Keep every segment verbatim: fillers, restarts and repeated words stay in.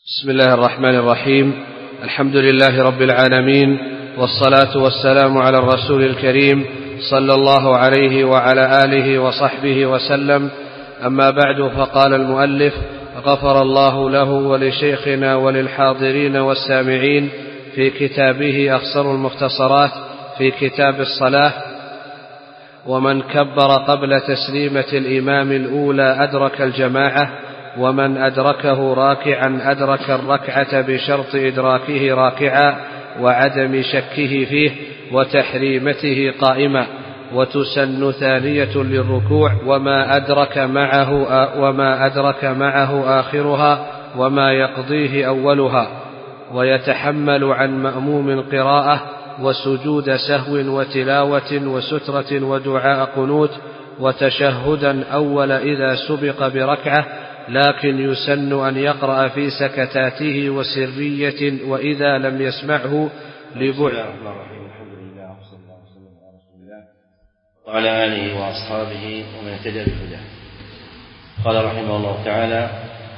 بسم الله الرحمن الرحيم. الحمد لله رب العالمين، والصلاة والسلام على الرسول الكريم صلى الله عليه وعلى آله وصحبه وسلم. أما بعد، فقال المؤلف: غفر الله له ولشيخنا وللحاضرين والسامعين في كتابه أخصر المختصرات في كتاب الصلاة: ومن كبر قبل تسليمة الإمام الأولى أدرك الجماعة، ومن أدركه راكعا أدرك الركعة بشرط إدراكه راكعا وعدم شكه فيه وتحريمته قائما، وتسن ثانية للركوع، وما أدرك معه وما أدرك معه آخرها وما يقضيه أولها، ويتحمل عن مأموم قراءة وسجود سهو وتلاوة وسترة ودعاء قنوت وتشهدا أول إذا سبق بركعة، لكن يسن أن يقرأ في سكتاته وسرية وإذا لم يسمعه لبعد. الحمد لله وصلى الله وسلم على رسول الله وعلى آله وأصحابه ومن اهتدى بهداه. قال رحمه الله تعالى: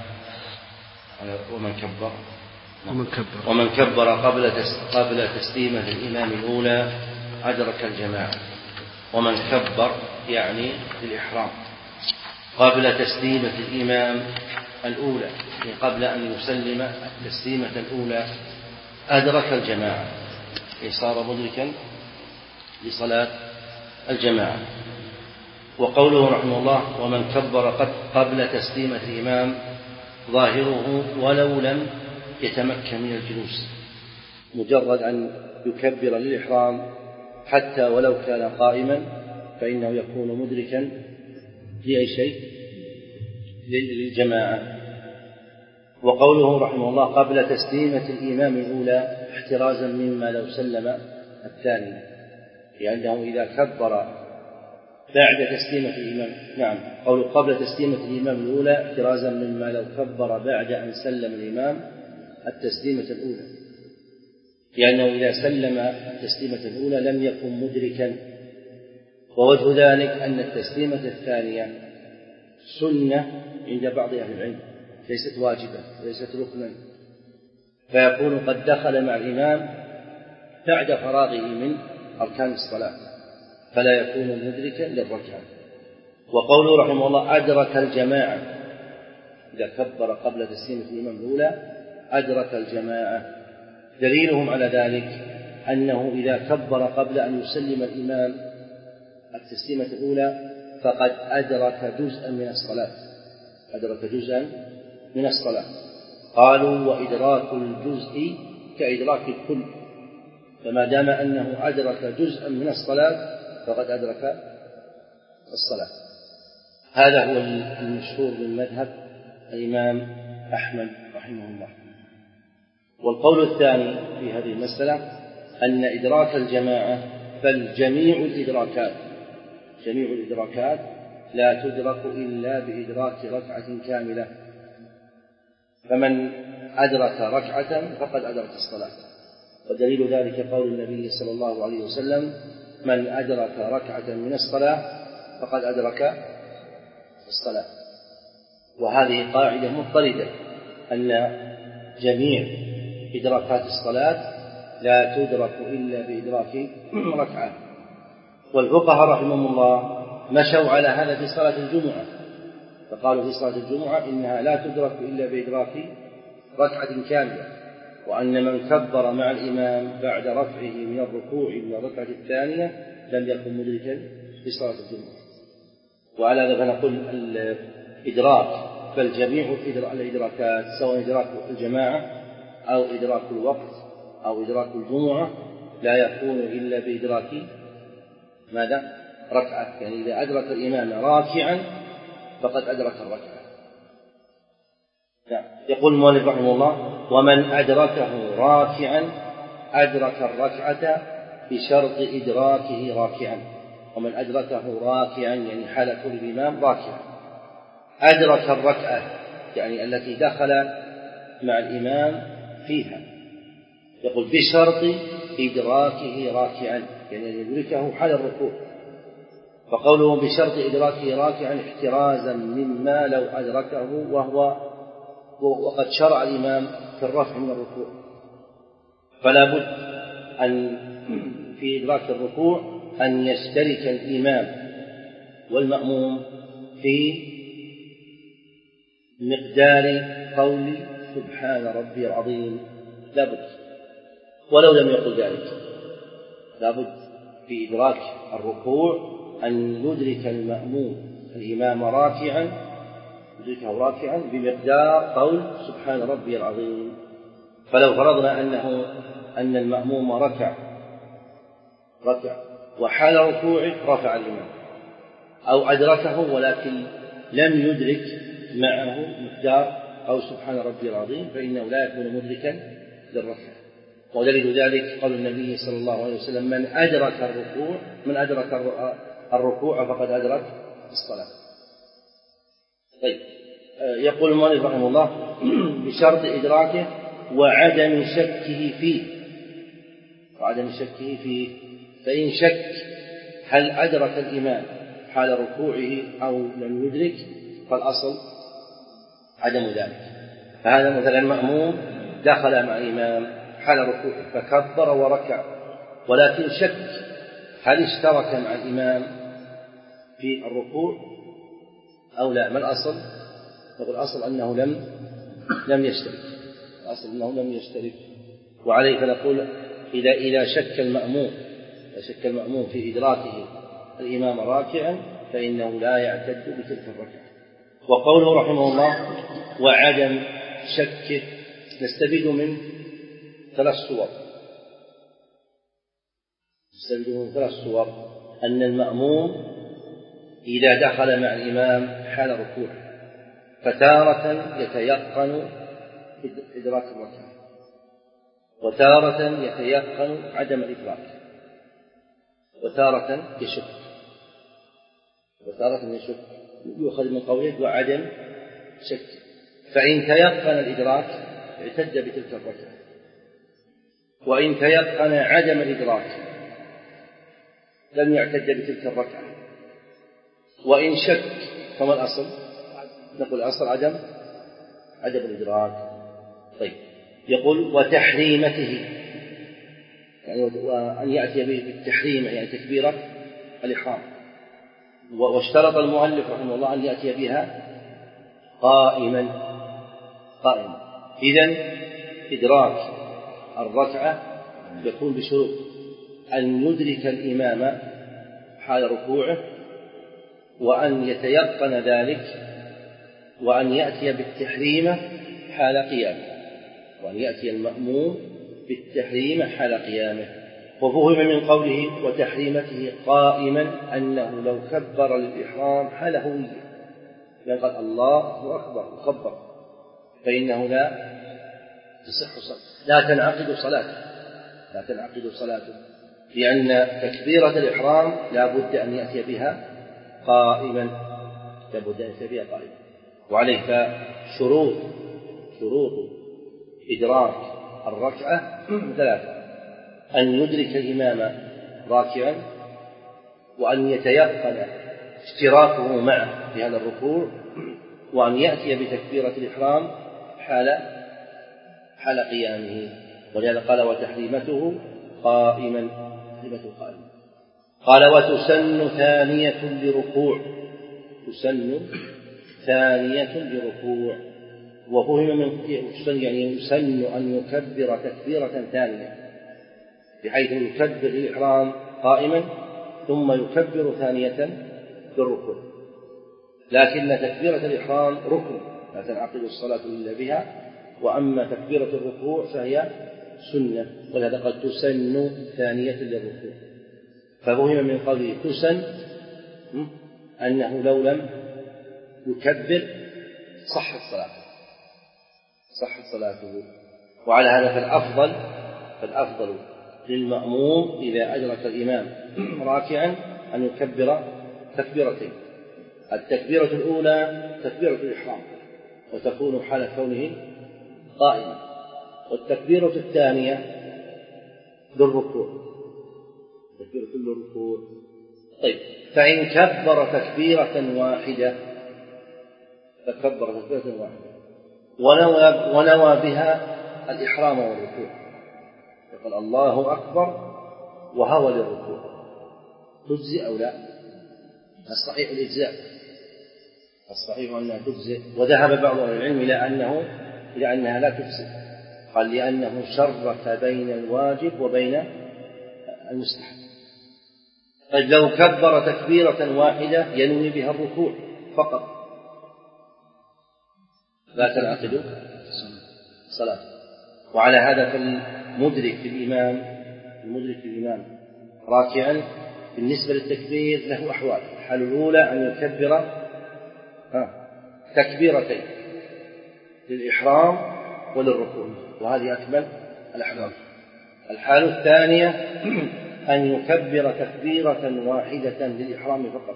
ومن كبر ومن كبر, ومن كبر قبل قبل تسليمة الإمام الأولى أدرك الجماعة. ومن كبر يعني بالإحرام قبل تسليمة الإمام الأولى، يعني قبل أن يسلم التسليمة الأولى أدرك الجماعة، أي صار مدركا لصلاة الجماعة. وقوله رحمه الله: ومن كبر قبل تسليمة الإمام، ظاهره ولو لم يتمكن من الجلوس، مجرد أن يكبر للإحرام حتى ولو كان قائما فإنه يكون مدركا لأي شيء للجماعة. وقوله رحمه الله: قبل تسليمة الإمام الأولى احترازا مما لو سلم الثاني، لأنه إذا كبر بعد تسليمة الإمام، نعم قوله قبل تسليمة الإمام الأولى احترازا مما لو كبر بعد أن سلم الإمام التسليمة الأولى، لأنه إذا سلم التسليمة الأولى لم يكن مدركا. ووجه ذلك أن التسليمة الثانية سنة عند بعض أهل العلم، ليست واجبة وليست ركنا، فيكون قد دخل مع الإمام بعد فراغه من أركان الصلاة فلا يكون مدركا للركعة. وقوله رحمه الله: أدرك الجماعة، إذا كبر قبل تسليمة الإمام الأولى أدرك الجماعة. دليلهم على ذلك أنه إذا كبر قبل أن يسلم الإمام التسليمة الأولى فقد أدرك جزءا من الصلاة، أدرك جزءا من الصلاة. قالوا: وإدراك الجزء كإدراك الكل، فما دام أنه أدرك جزءا من الصلاة فقد أدرك الصلاة. هذا هو المشهور من مذهب الإمام أحمد رحمه الله. والقول الثاني في هذه المسألة أن إدراك الجماعة، بل جميع الإدراكات جميع الإدراكات لا تدرك إلا بإدراك ركعة كاملة، فمن أدرك ركعة فقد أدرك الصلاة. ودليل ذلك قول النبي صلى الله عليه وسلم: من أدرك ركعة من الصلاة فقد أدرك الصلاة. وهذه قاعدة مضطردة، أن جميع إدراكات الصلاة لا تدرك إلا بإدراك ركعة. والفقهاء رحمهم الله مشوا على هذا في صلاة الجمعة، فقالوا في صلاة الجمعة إنها لا تدرك إلا بإدراك ركعة كاملة، وأن من كبر مع الإمام بعد رفعه من الركوع إلى الركعة الثانية لم يكن مدركا في صلاة الجمعة. وعلى هذا فنقول الإدراك، بل جميع الإدراكات سواء إدراك الجماعة أو إدراك الوقت أو إدراك الجمعة لا يكون إلا بإدراك ماذا؟ ركعة. يعني إذا أدرك الإمام راكعا فقد أدرك الركعة. يقول المؤلف رحمه الله: ومن أدركه راكعا أدرك الركعة بشرط إدراكه راكعا. ومن أدركه راكعا يعني حال كل الإمام راكعا، أدرك الركعة يعني التي دخل مع الإمام فيها. يقول بشرط إدراكه راكعا يعني يدركه حال الركوع. فقوله بشرط إدراكه راكعا احترازا مما لو أدركه وهو وقد شرع الإمام في الرفع من الركوع، فلا بد أن في إدراك الركوع أن يشترك الإمام والمأموم في مقدار قول سبحان ربي العظيم، لا بد ولو لم يقل ذلك، لا بد في إدراك الركوع أن يدرك المأموم الإمام راكعا يدركه راكعا بمقدار قول سبحان ربي العظيم. فلو فرضنا أنه أن المأموم ركع ركع وحال ركوعه رفع الإمام، أو أدركه ولكن لم يدرك معه مقدار قول سبحان ربي العظيم، فإنه لا يكون مدركا للركعة. ودليل ذلك قول النبي صلى الله عليه وسلم: من أدرك الركوع من أدرك الركوع فقد أدرك الصلاة. طيب، يقول المؤلف رحمه الله: بشرط إدراكه وعدم شكه فيه وعدم شكه فيه فإن شك هل أدرك الإمام حال ركوعه أو لم يدرك فالأصل عدم ذلك. فهذا مثلا مأموم دخل مع الإمام حال ركوعه فكبر وركع، ولكن شك هل اشترك مع الإمام في الركوع أو لا. ما الأصل؟ نقول الأصل أنه لم لم يشترك الأصل أنه لم يشترك وعليه فنقول إذا إذا شك المأموم إذا شك المأموم في إدراكه الإمام راكعا فإنه لا يعتد بتلك الركعة. وقوله رحمه الله: وعدم شكه، نستفيد من ثلاث صور نستفيد من ثلاث صور أن المأموم إذا دخل مع الإمام حال ركوعه فتارة يتيقن إدراك الركعة، وتارة يتيقن عدم الإدراك، وتارة يشك وتارة يشك يؤخذ من قوله وعدم شك. فإن تيقن الإدراك اعتد بتلك الركعة، وإن تيقن عدم الإدراك لم يعتد بتلك الركعة. وإن شك فما الأصل؟ نقول الأصل عدم عدم الإدراك. طيب، يقول وتحريمته، يعني وأن يأتي بالتحريم يعني تكبيرة الإحرام. واشترط المؤلف رحمه الله أن يأتي بها قائما قائما إذن إدراك الركعة يكون بشروط: أن يدرك الإمام حال ركوعه، وأن يتيقن ذلك، وأن يأتي بالتحريم حال قيامه وأن يأتي المأموم بالتحريم حال قيامه. وفهم من قوله وتحريمته قائما أنه لو كبر للإحرام حال هوية، يعني قال الله أكبر وكبر، فإنه لا تصح صلاته لا تنعقد صلاته لا تنعقد صلاته لأن تكبيرة الإحرام لا بد أن يأتي بها قائما لا بد أن يأتي بها قائما وعليه فشروط شروط إدراك الركعة ثلاثة: أن يدرك الإمام راكعا، وأن يتيقن اشتراكه معه في هذا الركوع، وأن يأتي بتكبيرة الإحرام حال حال قيامه. ولهذا قال وتحريمته قائما تحريمته قائما. قال وتسن ثانية لركوع تسن ثانية لركوع وفهم من يسن يعني يسن أن يكبر تكبيرة ثانية بحيث يكبر الإحرام قائما ثم يكبر ثانية للركوع، لكن تكبيرة الإحرام ركن لا تنعقد الصلاة إلا بها، وأما تكبيرة الركوع فهي سنة، ولهذا قد تسن ثانية للركوع. ففهم من قوله تسن أنه لو لم يكبر صحت صلاته صحت صلاته وعلى هذا فالأفضل فالأفضل للمأموم إذا أدرك الإمام راكعا أن يكبر تكبيرتين: التكبيرة الأولى تكبيرة الإحرام وتكون حال كونه قائما، والتكبيرة الثانية للركوع تكبيرة للركوع. طيب، فإن كبر تكبيرة واحدة فكبر تكبيرة واحدة ونوى, ونوى بها الإحرام والركوع، يقول الله أكبر وهوى للركوع، تجزئ أو لا؟ الصحيح الإجزاء، الصحيح أنها تجزئ، وذهب بعض أهل العلم إلى أنه إلى أنها لا تجزئ، قال لأنه شرك بين الواجب وبين المستحب. طيب لو كبر تكبيرة واحدة ينوي بها الركوع فقط لا تنعقد صلاة. وعلى هذا فالمدرك للإمام المدرك للإمام راكعا بالنسبة للتكبير له أحوال. الحالة الأولى أن يكبر تكبيرتين للإحرام وللركوع، وهذه أكمل الأحوال. الحالة الثانية أن يكبر تكبيرة واحدة للإحرام فقط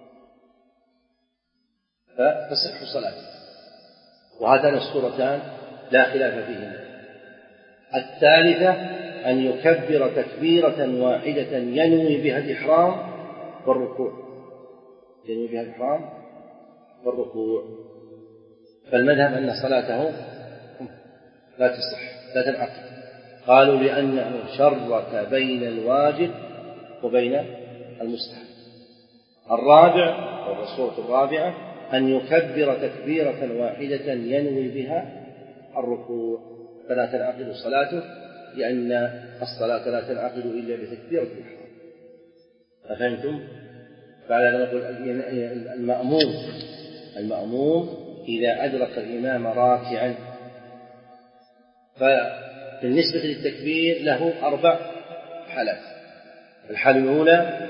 فتصح صلاته، وهاتان الصورتان لا خلاف فيهما. الثالثة أن يكبر تكبيرة واحدة ينوي بها الإحرام والركوع، ينوي بها الإحرام والركوع، فالمذهب أن صلاته لا تصح لا تنعقد. قالوا لأنه شرك بين الواجب وبين المستحب. الرابع أو الصورة الرابعة أن يكبر تكبيرة واحدة ينوي بها الركوع فلا تنعقد صلاته، لأن الصلاة لا تنعقد إلا بتكبيرة الإحرام. أفهمتم؟ فعلى نقول المأموم المأموم إذا أدرك الإمام راكعا فبالنسبة للتكبير له أربع حالات. الحالة الأولى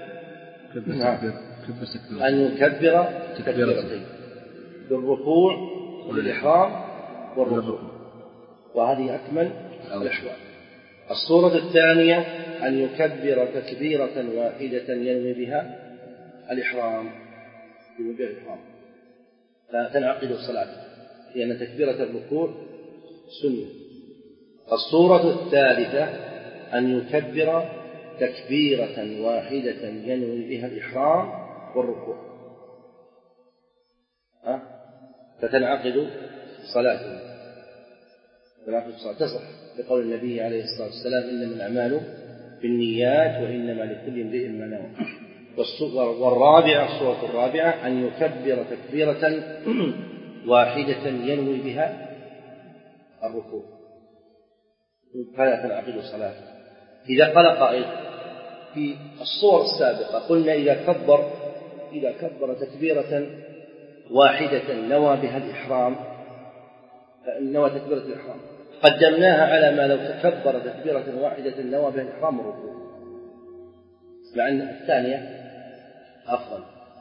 أن يكبر تكبيرتين بالركوع والإحرام والركوع، وهذه أكمل الأحوال. الصورة الثانية أن يكبر تكبيرة واحدة ينوي بها الإحرام ينوي بها الإحرام فتنعقد الصلاة لأن تكبيرة الركوع سنة. الصورة الثالثة أن يكبر تكبيرة واحدة ينوي بها الإحرام والركوع أه؟ فتنعقد صلاته تنعقد الصلاة تصح بقول النبي عليه الصلاة والسلام إنما الأعمال بالنيات وإنما لكل امرئ ما نوى. والرابعة الصورة الرابعة أن يكبر تكبيرة واحدة ينوي بها الركوع فلا تنعقد الصلاة. إذا قال قائل في الصور السابقة قلنا إذا كبر إذا كبر تكبيرة واحدة نوى بها الإحرام نوى تكبيرة الإحرام قدمناها على ما لو تكبر تكبيرة واحدة نوى بها الإحرام والركوع، مع أن الثانية أفضل.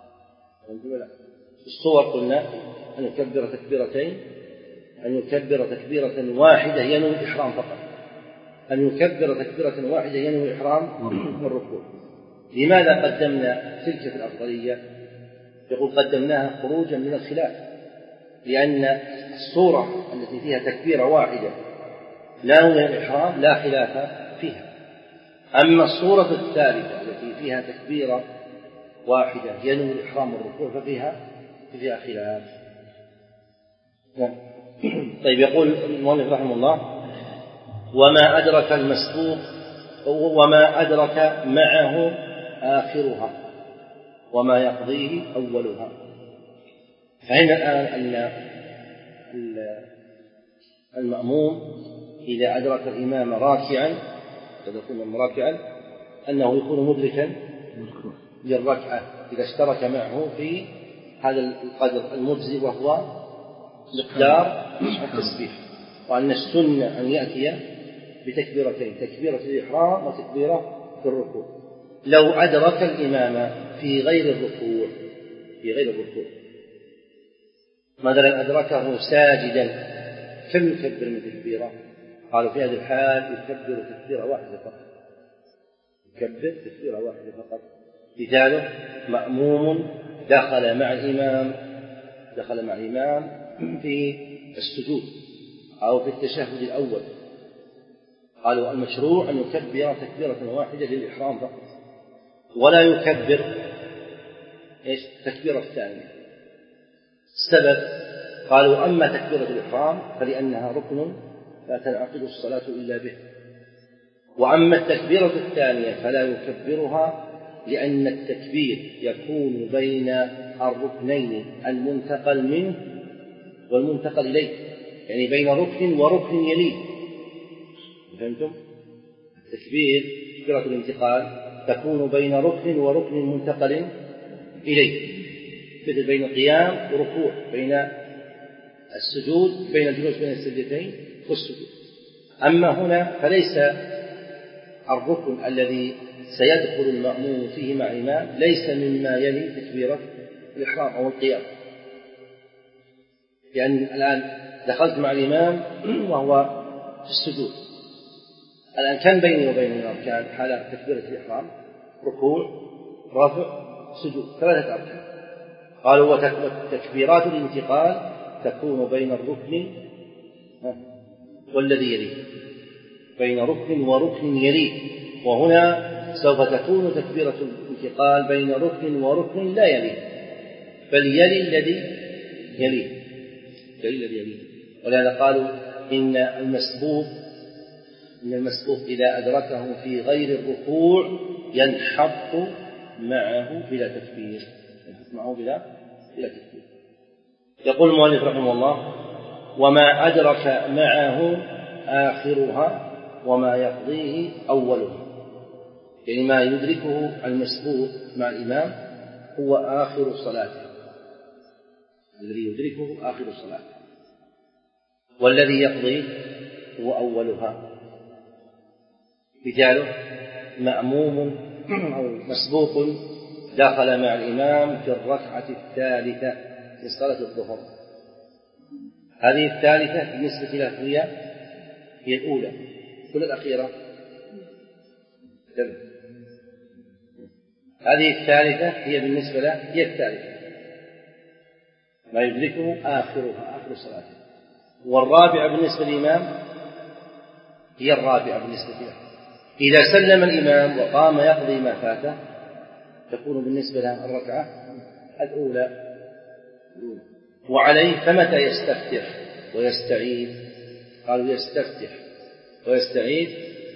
الصور قلنا أن يكبر تكبيرتين أن يكبر تكبيرة واحدة ينوي الإحرام فقط، أن يكبر تكبيرة واحدة ينوي الإحرام والركوع. لماذا قدمنا تلك في الأفضلية؟ يقول قدمناها خروجا من الخلاف، لأن الصورة التي فيها تكبيرة واحدة ناوي الإحرام لا خلاف فيها، أما الصورة الثالثة التي فيها تكبيرة واحدة ينوي الإحرام والركوع ففيها فيها خلاف. طيب يقول المؤلف رحمه الله وما أدرك المسبوق وما أدرك معه آخرها وما يقضيه أولها. فهنا الآن أن المأموم إذا أدرك الإمام راكعا إذا يكون راكعا أنه يكون مدركا للركعة إذا اشترك معه في هذا القدر المجزي وهو مقدار التسبيح، وأن السنة أن يأتي بتكبيرتين تكبيرة الإحرام وتكبيرة في الركوع. لو أدرك الإمام في غير الركوع في غير الركوع مثلا أدركه ساجدا كم يكبر من تكبيرة؟ قالوا في هذه الحال يكبر تكبيرة واحدة فقط يكبر تكبيرة واحدة فقط. مثاله مأموم دخل مع الإمام دخل مع الإمام في السجود أو في التشهد الأول، قالوا المشروع أن يكبر تكبيرة واحدة للإحرام فقط ولا يكبر إيش تكبيرة الثانية. السبب قالوا أما تكبيرة الإحرام فلأنها ركن لا تنعقد الصلاة إلا به، وأما التكبيرة الثانية فلا يكبرها لأن التكبير يكون بين الركنين المنتقل منه والمنتقل إليه، يعني بين ركن وركن يليه. فهمتم؟ التكبير تكبيرة الانتقال تكون بين ركن وركن منتقل إليه، مثل بين القيام وركوع، بين السجود، بين الجلوس بين السجدتين والسجود. أما هنا فليس الركن الذي سيدخل المأموم فيه مع الإمام ليس مما يلي تكبيرة الإحرام أو القيام، لأن يعني الآن دخلت مع الإمام وهو في السجود، الآن كان بيني وبين الإمام كان حال تكبيرة الإحرام ركوع رفع سجود، ثلاثة أركان. قالوا وتكبيرات الانتقال تكون بين الركن والذي يليه، بين ركن وركن يليه، وهنا سوف تكون تكبيرة الانتقال بين ركن وركن لا يليه، بل يلي الذي يليه، يلي الذي يليه. ولهذا قالوا إن المسبوق إن المسبوق إذا أدركه في غير الركوع ينحط معه بلا تكبير، ينحط معه بلا بلا تكبير. يقول المؤلف رحمه الله: وما أدرك معه آخرها وما يقضيه أولها، يعني ما يدركه المسبوق مع الإمام هو آخر صلاته، الذي يدركه آخر صلاته، والذي يقضيه هو أولها. مثاله: مأموم أو مسبوق دخل مع الإمام في الركعة الثالثة في صلاة الظهر، هذه الثالثة بالنسبة له هي هي الأولى، كل الأخيرة دم. هذه الثالثة هي بالنسبة له هي الثالثة، ما يدركه آخرها آخر صلاته، والرابعة بالنسبة للإمام هي الرابعة بالنسبة له. إذا سلم الإمام وقام يقضي ما فاته تكون بالنسبة له الركعة الأولى. وعليه فمتى يستفتح ويستعيد؟ قالوا يستفتح ويستعيد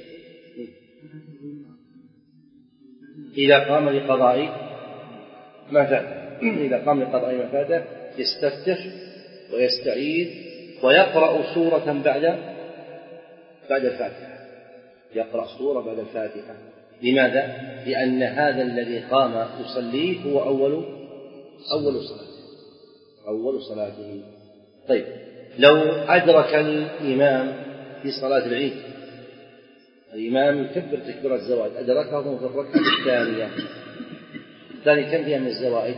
إذا قام لقضاء ما فاته، إذا قام لقضاء ما فاته يستفتح ويستعيد ويقرأ سورة بعد بعد الفاتحة، يقرأ سورة بعد الفاتحة. لماذا؟ لأن هذا الذي قام يصليه هو أول أول صلاته أول صلاته. طيب، لو أدرك الإمام في صلاة العيد، الإمام يكبر تكبيرة الزوائد، أدركه في الركعة الثانية، الثانية كم فيها من الزوائد؟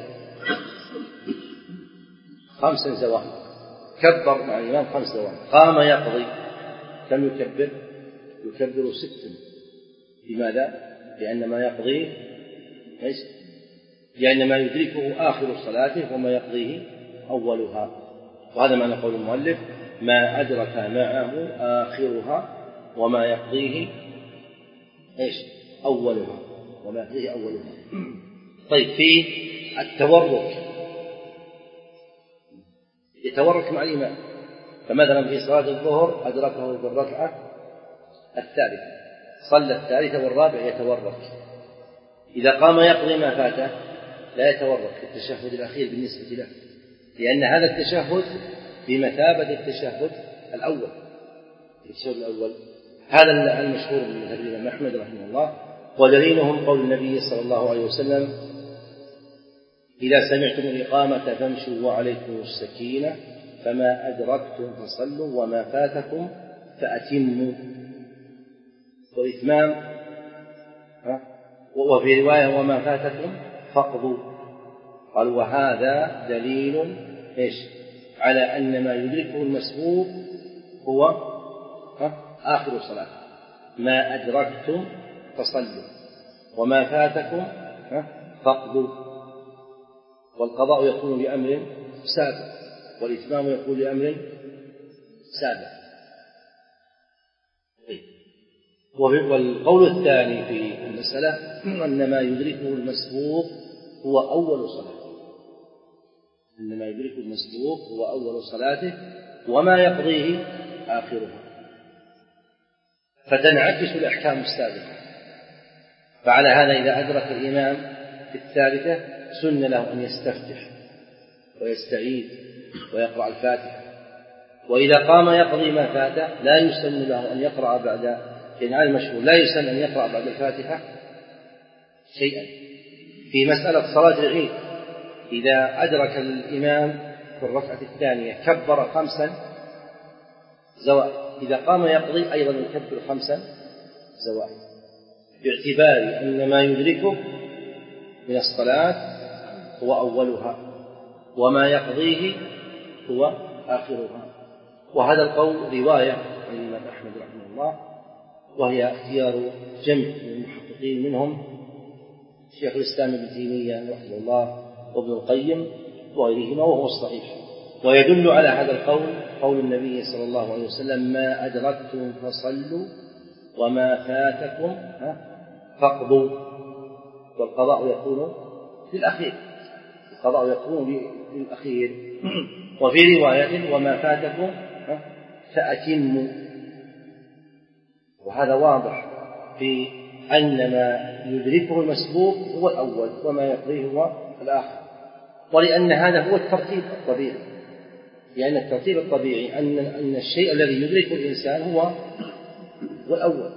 خمس زوائد، كبر مع الإمام خمس زوائد، قام يقضي كم يكبر؟ يكبر ستا. لماذا؟ لأن ما يقضيه ليس، لأن ما يدركه آخر صلاته وما يقضيه أولها. وهذا معنى قول المؤلف: ما أدرك معه آخرها وما يقضيه إيش؟ أولها، وما يقضيه أولها. طيب، في التورك يتورك مع الإمام، فمثلا في صلاة الظهر أدركه في الركعة الثالثة، صلى الثالثة والرابع يتورك. إذا قام يقضي ما فاته لا يتورك في التشهد الأخير بالنسبة له، لأن هذا التشهد بمثابة التشهد الأول. التشهد الأول هذا المشهور من مذهب الإمام أحمد رحمه الله، ودليلهم قول النبي صلى الله عليه وسلم: إذا سمعتم الإقامة فامشوا وعليكم السكينة، فما أدركتم فصلوا وما فاتكم فأتموا. والإتمام وفي رواية وما فاتكم فاقضوا. قال: وهذا دليل إيش؟ على أن ما يدركه المسبوق هو آخر صلاة، ما أدركتم فصلوا وما فاتكم فاقضوا. والقضاء يكون لأمر سابق، والإتمام يكون لأمر سابق. والقول الثاني في المسألة أن ما يدركه المسبوق هو أول صلاة، إنما يدرك المسبوق هو أول صلاته وما يقضيه آخرها، فتنعكس الأحكام السابقة. فعلى هذا إذا أدرك الإمام في الثالثة سن له أن يستفتح ويستعيذ ويقرأ الفاتحة، وإذا قام يقضي ما فات لا يسن له أن يقرأ بعد، يعني على المشهور لا يسن أن يقرأ بعد الفاتحة شيئا. في مسألة صلاة العيد إذا أدرك الإمام في الركعة الثانية كبر خمسا زوائد، إذا قام يقضي أيضا يكبر خمسا زوائد، باعتبار أن ما يدركه من الصلاة هو أولها وما يقضيه هو آخرها. وهذا القول رواية عن الإمام أحمد رحمه الله، وهي اختيار جمع من المحققين منهم شيخ الإسلام ابن تيمية رحمه الله وابن القيم وغيرهما، وهو الصحيح. ويدل على هذا القول قول النبي صلى الله عليه وسلم: ما أدركتم فصلوا وما فاتكم فاقضوا. والقضاء يكون للأخير، القضاء يكون للأخير. وفي رواية: وما فاتكم فأتموا. وهذا واضح في أن ما يدركه المسبوق هو الأول وما يقضيه هو الآخر، ولأن هذا هو الترتيب الطبيعي، لأن الترتيب الطبيعي أن أن الشيء الذي يدركه الإنسان هو الأول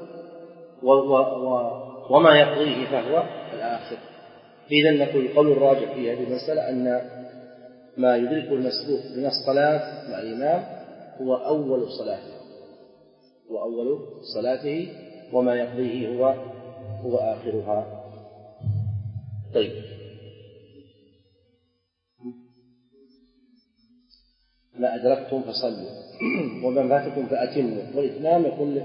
وما يقضيه فهو الآخر. إذن نقول القول الراجح في هذه المسألة أن ما يدركه المسبوق من الصلاة مع الإمام هو أول صلاته هو أول صلاته وما يقضيه هو هو آخرها. طيب، ما أدركتم فصلوا وما فاتكم فأتموا، والإتمام يكون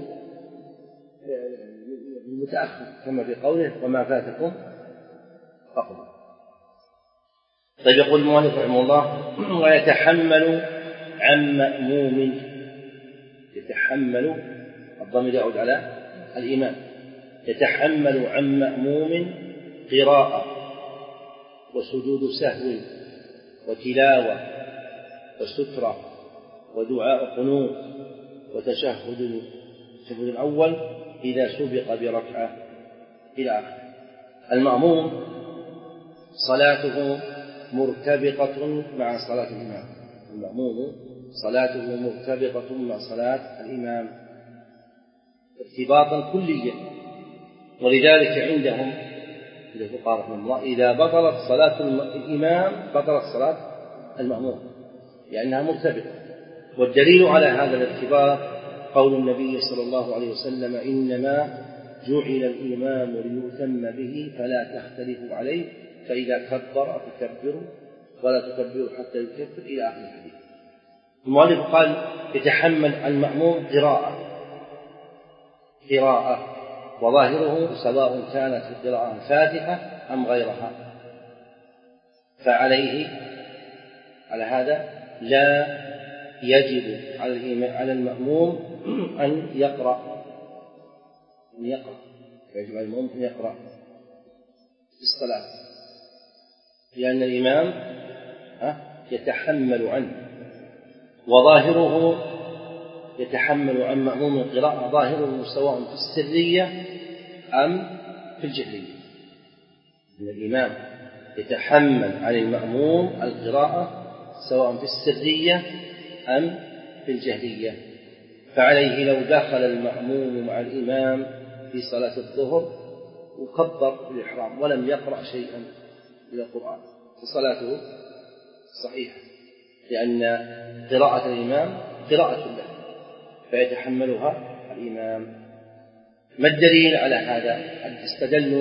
المتأخر كما في قوله: وما فاتكم فاقضوا. طيب، يقول المؤلف رحمه الله: ويتحمل عن مأموم. يتحمل، الضمير يعود على الإمام. يتحمل عن مأموم قراءة وسجود سهو وتلاوة وسترة ودعاء قنوت وتشهد التشهد الأول إذا سبق بركعة إلى آخره. المأموم صلاته مرتبطة مع صلاة الإمام. المأموم صلاته مرتبطة مع صلاة الإمام ارتباطا كليا، ولذلك عندهم الفقهاء رحمه الله إذا بطلت صلاة الإمام بطلت صلاة المأموم لأنها مرتبطة. والدليل على هذا الارتباط قول النبي صلى الله عليه وسلم: إنما جعل الإمام ليؤتم به فلا تختلفوا عليه، فإذا كبر فكبروا ولا تكبروا حتى يكبر، إلى آخر الحديث. المؤلف قال: يتحمل المأموم قراءة قراءة وظاهره سواء كانت القراءة الفاتحة أم غيرها، فعليه على هذا لا يجب على المأموم أن يقرأ أن يقرأ يجب على المأموم أن يقرأ في الصلاة، لأن الإمام يتحمل عنه، وظاهره يتحمل عن مأموم القراءة ظاهره سواء في السرية أم في الجهرية. إن الإمام يتحمل عن المأموم القراءة سواء في السرية أم في الجهرية، فعليه لو دخل المأموم مع الإمام في صلاة الظهر وكبر الإحرام ولم يقرأ شيئا من القرآن فصلاته صحيحة، لأن قراءة الإمام قراءة له فيتحملها الإمام. ما الدليل على هذا؟ استدلوا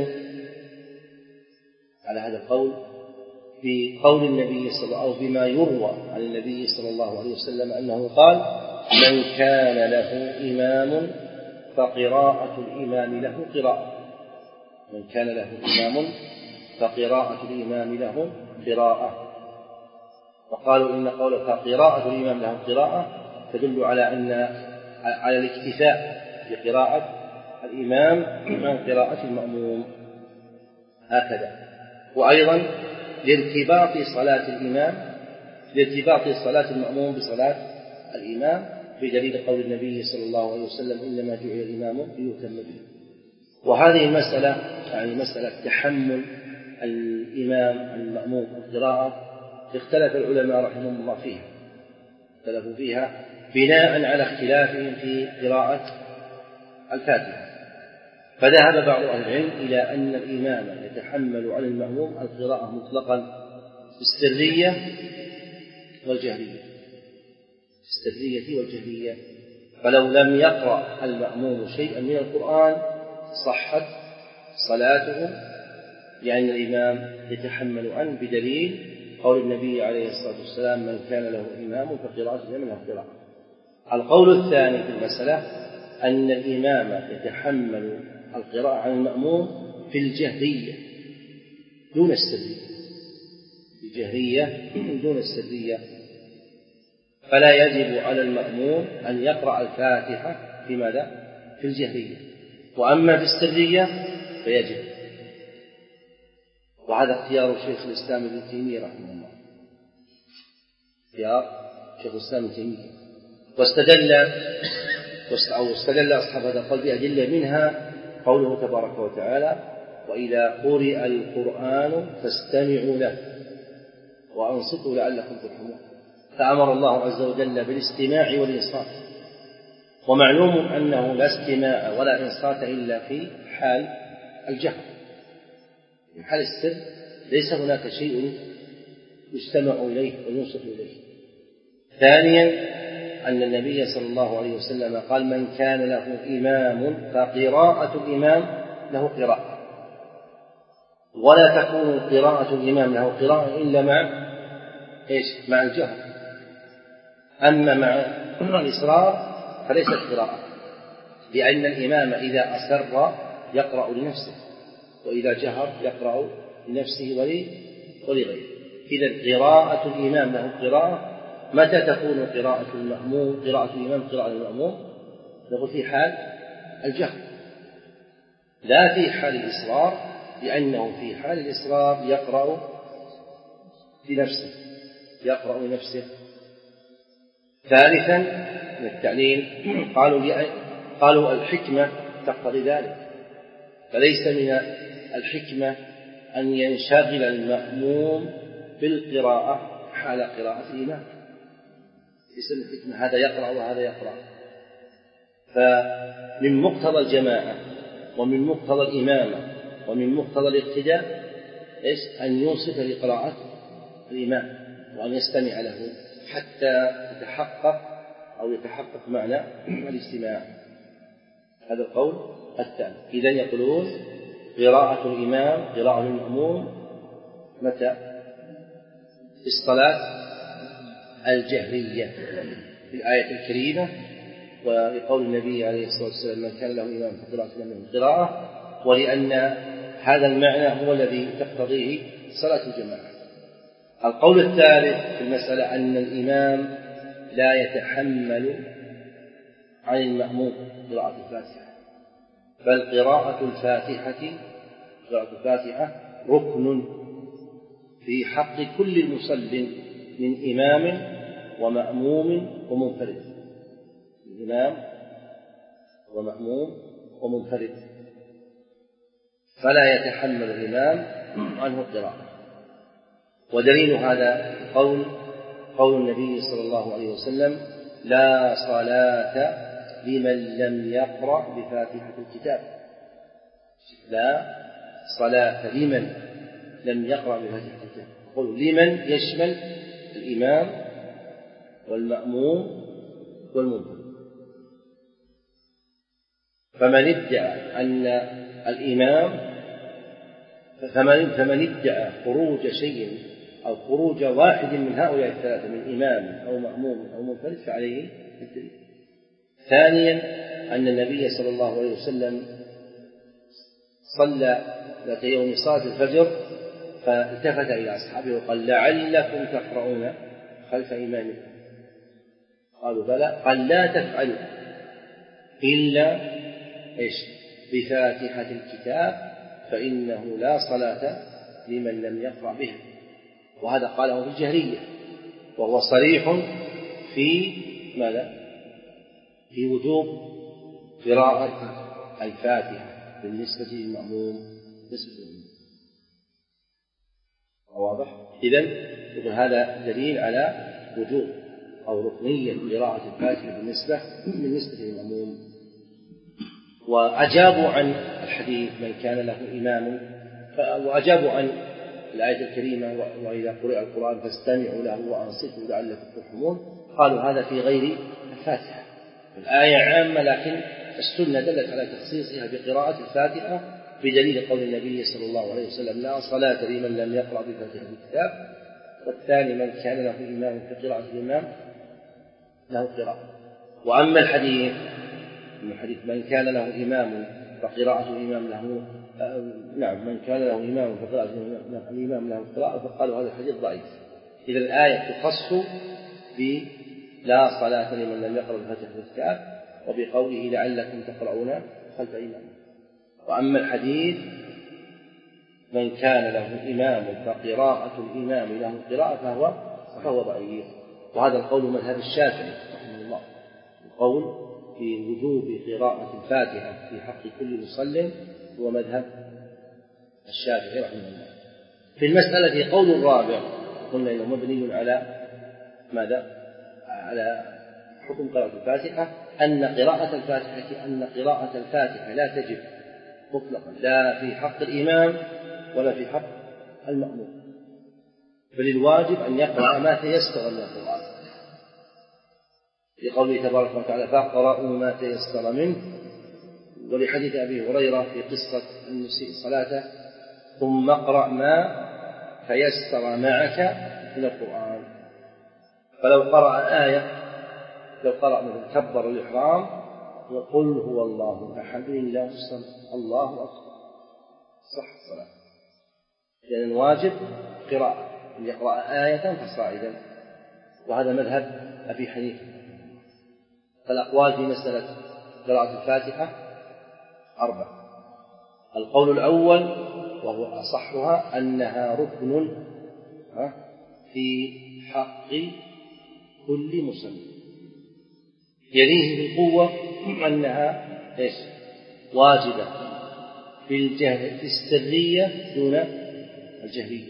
على هذا القول في قول النبي صلى الله عليه وسلم أو بما يروى عن النبي صلى الله عليه وسلم أنه قال: من كان له إمام فقراءة الإمام له قراءة. من كان له إمام فقراءة الإمام له قراءة. وقالوا إن قولك قراءة الإمام له قراءة تدل على أن على الاكتفاء بقراءة الإمام عن قراءة المأموم هكذا. وأيضا لارتباط صلاة الإمام لارتباط صلاة المأموم بصلاة الإمام بدليل قول النبي صلى الله عليه وسلم إنما جعل الإمام ليؤتم به. وهذه المسألة يعني مسألة تحمل الإمام المأموم القراءة اختلف العلماء رحمهم الله فيها، اختلفوا فيها بناء على اختلافهم في قراءة الفاتحة. فذهب بعض أهل العلم إلى أن الإمام يتحمل على المأموم القراءة مطلقا بالسرية والجهرية، السرية والجهرية، فلو لم يقرأ المأموم شيئا من القرآن صحت صلاته، لأن الإمام يتحمل عنه بدليل قول النبي عليه الصلاة والسلام من كان له إمام فقراءته منها قراءة. القول الثاني في المسألة أن الإمام يتحمل القراءة عن المأموم في الجهرية دون السرية، الجهرية دون السرية، فلا يجب على المأموم أن يقرأ الفاتحة في ماذا؟ في الجهرية، وأما في السرية فيجب. وهذا اختيار شيخ الإسلام ابن تيمية رحمه الله، اختيار شيخ الإسلام ابن تيمية، واستدل أو استدل أصحاب هذا القول بأدلة منها قوله تبارك وتعالى وإذا قرئ القرآن فاستمعوا له وأنصتوا لعلكم ترحمون، فأمر الله عز وجل بالاستماع والإنصات. ومعلوم أنه لا استماع ولا إنصات إلا في حال الجهر، في حال السر ليس هناك شيء يستمع إليه وينصت إليه. ثانيا أن النبي صلى الله عليه وسلم قال من كان له إمام فقراءة الإمام له قراءة، ولا تكون قراءة الإمام له قراءة إلا مع إيش؟ مع الجهر. أما مع الإصرار فليست قراءة، لأن الإمام إذا أسر يقرأ لنفسه، وإذا جهر يقرأ لنفسه ولغيره. إذن قراءة الإمام له قراءة. متى تكون قراءة المأموم قراءة الإمام قراءة المأموم؟ نقول في حال الجهر، لا في حال الإصرار، لأنه في حال الإصرار يقرأ لنفسه يقرأ لنفسه. ثالثا من التعليل قالوا قالوا الحكمة تقتضي ذلك، فليس من الحكمة أن ينشغل المأموم بالقراءة حال قراءة الإمام، اسم الحكمة هذا يقرأ وهذا يقرأ. فمن مقتضى الجماعة ومن مقتضى الإمامة ومن مقتضى الاقتداء إيش؟ أن ينصت لقراءة الإمام وأن يستمع له حتى يتحقق أو يتحقق معنى الاستماع. هذا القول الثاني. إذن يقولون قراءة الإمام قراءة المأموم متى؟ في الصلاة الجهرية في الآية الكريمة، ويقول النبي عليه الصلاة والسلام من كان له إمام فقراءة منه قراءة، ولأن هذا المعنى هو الذي تقتضيه صلاة الجماعة. القول الثالث في المسألة أن الإمام لا يتحمل عن المأموم قراءة الفاتحة، بل قراءة الفاتحة قراءة الفاتحة ركن في حق كل مصل من إمام ومأموم ومنفرد، إمام ومأموم ومنفرد، فلا يتحمل الإمام عنه القراءة. ودليل هذا قول قول النبي صلى الله عليه وسلم لا صلاة لمن لم يقرأ بفاتحة الكتاب، لا صلاة لمن لم يقرأ بفاتحة الكتاب. قول لمن يشمل الإمام والمأموم والمنفرد. فمن ادعى أن الإمام فمن, فمن ادعى خروج شيء أو خروج واحد من هؤلاء الثلاثة من إمام أو مأموم أو منفرد فعليه الدليل. ثانيا أن النبي صلى الله عليه وسلم صلى ذات يوم صلاة الفجر فالتفت إلى أصحابه وقال لعلكم تقرؤون خلف إمامكم، قالوا بلى، قال لا تفعلوا إلا إيش؟ بفاتحة الكتاب فإنه لا صلاة لمن لم يقرأ بها. وهذا قاله في الجهرية، وهو صريح في ماذا؟ في وجوب قراءة الفاتحة بالنسبة للمأموم بالنسبة للمأموم. واضح؟ إذن هذا دليل على وجوب أو ركنية قراءة الفاتحة بالنسبة بالنسبة للمأموم. وأجابوا عن الحديث من كان له إمام، وأجابوا عن الآية الكريمة وإذا قرئ القرآن فاستمعوا له وأنصتوا لعلكم ترحمون. قالوا هذا في غير الفاتحة. الآية عامة لكن السنة دلت على تخصيصها بقراءة الفاتحة بدليل قول النبي صلى الله عليه وسلم لا صلاة لمن لم يقرأ بفاتحة الكتاب. والثاني من كان له إمام في قراءة الإمام له قراءة. وأما الحديث من حديث من كان له إمام فقراءة الإمام له نعم من كان له إمام فقراءة الإمام له قراءة، فقالوا هذا الحديث ضعيف. إذا الآية تخص بلا صلاة لمن لم يقرأ بفاتحة الكتاب وبقوله لعلكم تقرؤون خلف إمام. وأما الحديث من كان له إمام فقراءة الإمام له قراءة فهو فهو ضعيف. وهذا القول مذهب الشافعي رحمه الله، القول في وجوب قراءة الفاتحة في حق كل مصل هو مذهب الشافعي رحمه الله. في المسألة قول الرابع قلنا إنه مبني على ماذا؟ على حكم قراءة الفاتحة، أن قراءة الفاتحة أن قراءة الفاتحة لا تجب مطلقا لا في حق الإمام ولا في حق المأموم، بل الواجب أن يقرأ ما تيسر من القرآن، لقوله تبارك وتعالى فاقرأوا ما تيسر منه، ولحديث أبي هريرة في قصة المسيء صلاته ثم اقرأ ما تيسر معك من القرآن. فلو قرأ آية لو قرأ مثل كبر الإحرام وقل هو الله أحد لله الصمد الله أكبر صح الصلاة، لأن يعني الواجب قراءة أن يقرأ آية فصاعدا، وهذا مذهب أبي حنيفة. فالأقوال في مسألة قراءة الفاتحة أربع. القول الأول وهو أصحها أنها ركن في حق كل مسلم، يليه بالقوة أنها إيش؟ واجبة في الجهل في السرية دون الجهرية،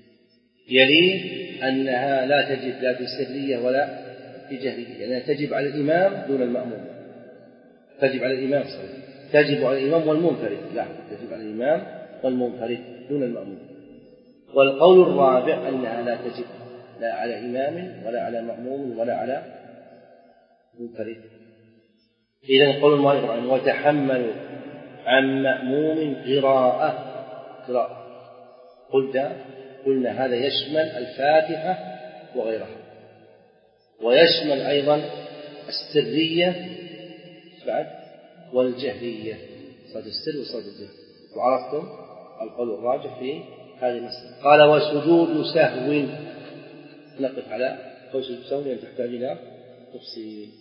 يليه أنها لا تجب لا في السرية ولا في جهرية، لأنها يعني تجب على الإمام دون المأموم، تجب على الإمام صحيح. تجب على الإمام والمنفرد لا تجب على الإمام والمنفرد دون المأموم. والقول الرابع أنها لا تجب لا على إمام ولا على مأموم ولا على منفرد. إذن قول المؤلف رحمه وتحملوا عن مأموم قراءة قراءة قلت قلنا هذا يشمل الفاتحة وغيرها، ويشمل أيضا السرية بعد والجهرية، صلاة السر وصلاة الجهر. وعرفتم القول الراجح في هذه المسألة. قال وسجود سهو، نقف على قول سجود سهو لأن تحتاج إلى تفصيل.